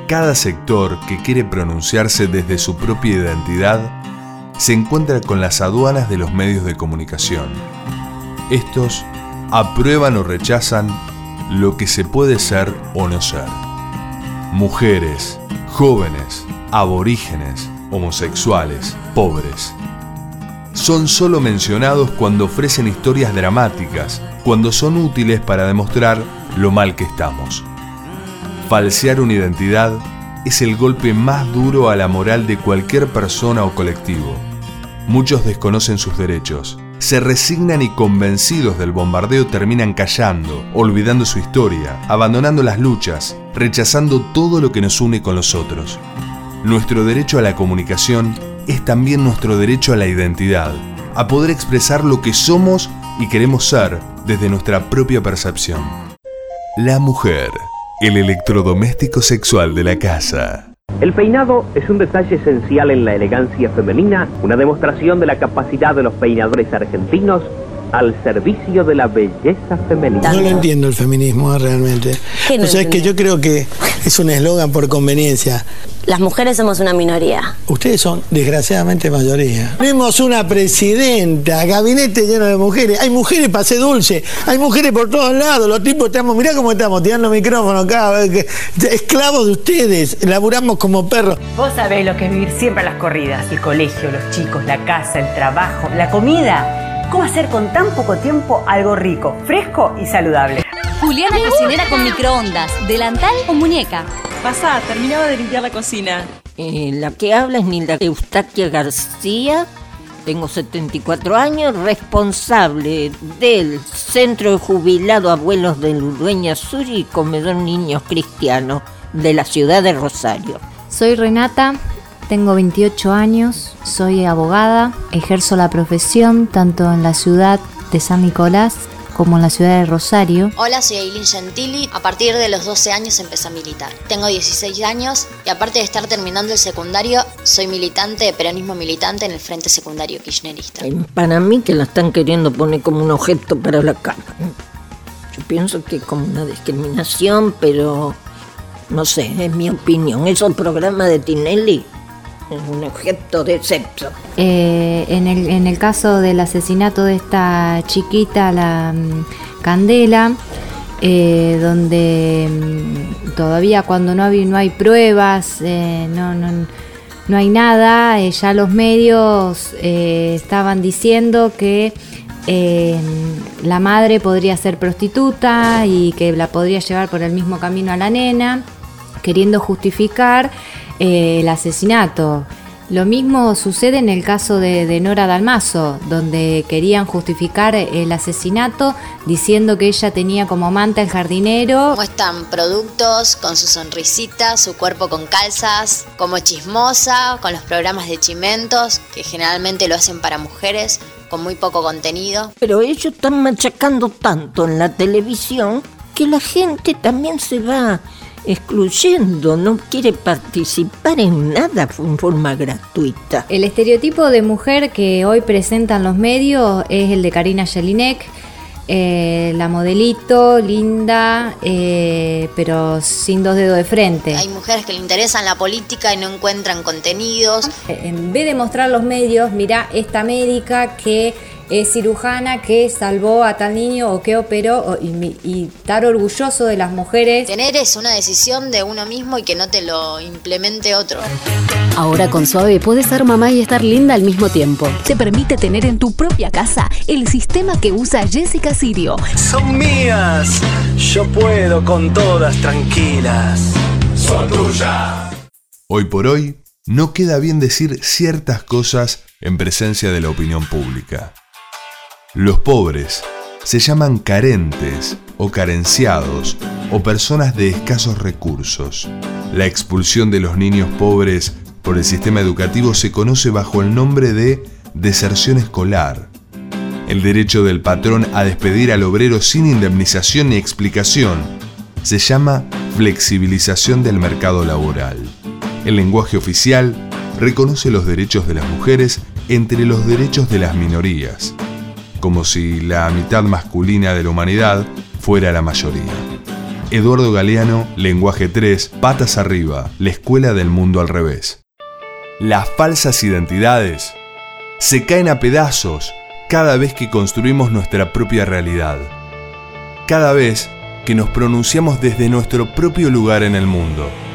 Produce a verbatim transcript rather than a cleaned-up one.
cada sector que quiere pronunciarse desde su propia identidad se encuentra con las aduanas de los medios de comunicación. Estos aprueban o rechazan lo que se puede ser o no ser. Mujeres, jóvenes, aborígenes, homosexuales, pobres. Son solo mencionados cuando ofrecen historias dramáticas, cuando son útiles para demostrar lo mal que estamos. Falsear una identidad es el golpe más duro a la moral de cualquier persona o colectivo. Muchos desconocen sus derechos, se resignan y convencidos del bombardeo terminan callando, olvidando su historia, abandonando las luchas, rechazando todo lo que nos une con los otros. Nuestro derecho a la comunicación es también nuestro derecho a la identidad, a poder expresar lo que somos y queremos ser desde nuestra propia percepción. La mujer, el electrodoméstico sexual de la casa. El peinado es un detalle esencial en la elegancia femenina, una demostración de la capacidad de los peinadores argentinos al servicio de la belleza femenina. No lo entiendo el feminismo realmente. No o sea, es que yo creo que es un eslogan por conveniencia. Las mujeres somos una minoría. Ustedes son, desgraciadamente, mayoría. Tenemos una presidenta, gabinete lleno de mujeres. Hay mujeres para ser dulce. Hay mujeres por todos lados. Los tipos estamos, mirá cómo estamos, tirando micrófono acá. Esclavos de ustedes. Laburamos como perros. Vos sabés lo que es vivir siempre a las corridas. El colegio, los chicos, la casa, el trabajo, la comida. ¿Cómo hacer con tan poco tiempo algo rico, fresco y saludable? Juliana cocinera con microondas, delantal o muñeca. Pasá, terminaba de limpiar la cocina. Eh, la que habla es Nilda Eustaquia García, tengo setenta y cuatro años, responsable del Centro de Jubilado Abuelos del Urueña Sur y Comedor Niños Cristianos de la ciudad de Rosario. Soy Renata, tengo veintiocho años, soy abogada, ejerzo la profesión tanto en la ciudad de San Nicolás como en la ciudad de Rosario. Hola, soy Aileen Gentili. A partir de los doce años empecé a militar. Tengo dieciséis años y aparte de estar terminando el secundario, soy militante de peronismo militante en el Frente Secundario Kirchnerista. Para mí que la están queriendo poner como un objeto para la cama. Yo pienso que es como una discriminación, pero no sé, es mi opinión. Esos programas de Tinelli es un objeto de sexo. Eh, en, el, en el caso del asesinato de esta chiquita, la um, Candela, eh, donde um, todavía cuando no hay, no hay pruebas, eh, no, no, no hay nada, eh, ya los medios eh, estaban diciendo que eh, la madre podría ser prostituta y que la podría llevar por el mismo camino a la nena, queriendo justificar Eh, el asesinato. Lo mismo sucede en el caso de, de Nora Dalmazo, donde querían justificar el asesinato diciendo que ella tenía como amante al jardinero. Muestran productos con su sonrisita, su cuerpo con calzas, como chismosa, con los programas de chimentos, que generalmente lo hacen para mujeres, con muy poco contenido. Pero ellos están machacando tanto en la televisión que la gente también se va excluyendo, no quiere participar en nada en forma gratuita. El estereotipo de mujer que hoy presentan los medios es el de Karina Jelinek, eh, la modelito, linda, eh, pero sin dos dedos de frente. Hay mujeres que le interesan la política y no encuentran contenidos. En vez de mostrar los medios, mirá esta médica que es cirujana que salvó a tal niño o que operó o, y, y estar orgulloso de las mujeres. Tener es una decisión de uno mismo y que no te lo implemente otro. Ahora con Suave puedes ser mamá y estar linda al mismo tiempo. Te permite tener en tu propia casa el sistema que usa Jessica Sirio. Son mías, yo puedo con todas tranquilas. Son tuyas. Hoy por hoy, no queda bien decir ciertas cosas en presencia de la opinión pública. Los pobres se llaman carentes o carenciados o personas de escasos recursos. La expulsión de los niños pobres por el sistema educativo se conoce bajo el nombre de deserción escolar. El derecho del patrón a despedir al obrero sin indemnización ni explicación se llama flexibilización del mercado laboral. El lenguaje oficial reconoce los derechos de las mujeres entre los derechos de las minorías, como si la mitad masculina de la humanidad fuera la mayoría. Eduardo Galeano, Lenguaje tres, Patas Arriba, la escuela del mundo al revés. Las falsas identidades se caen a pedazos cada vez que construimos nuestra propia realidad. Cada vez que nos pronunciamos desde nuestro propio lugar en el mundo.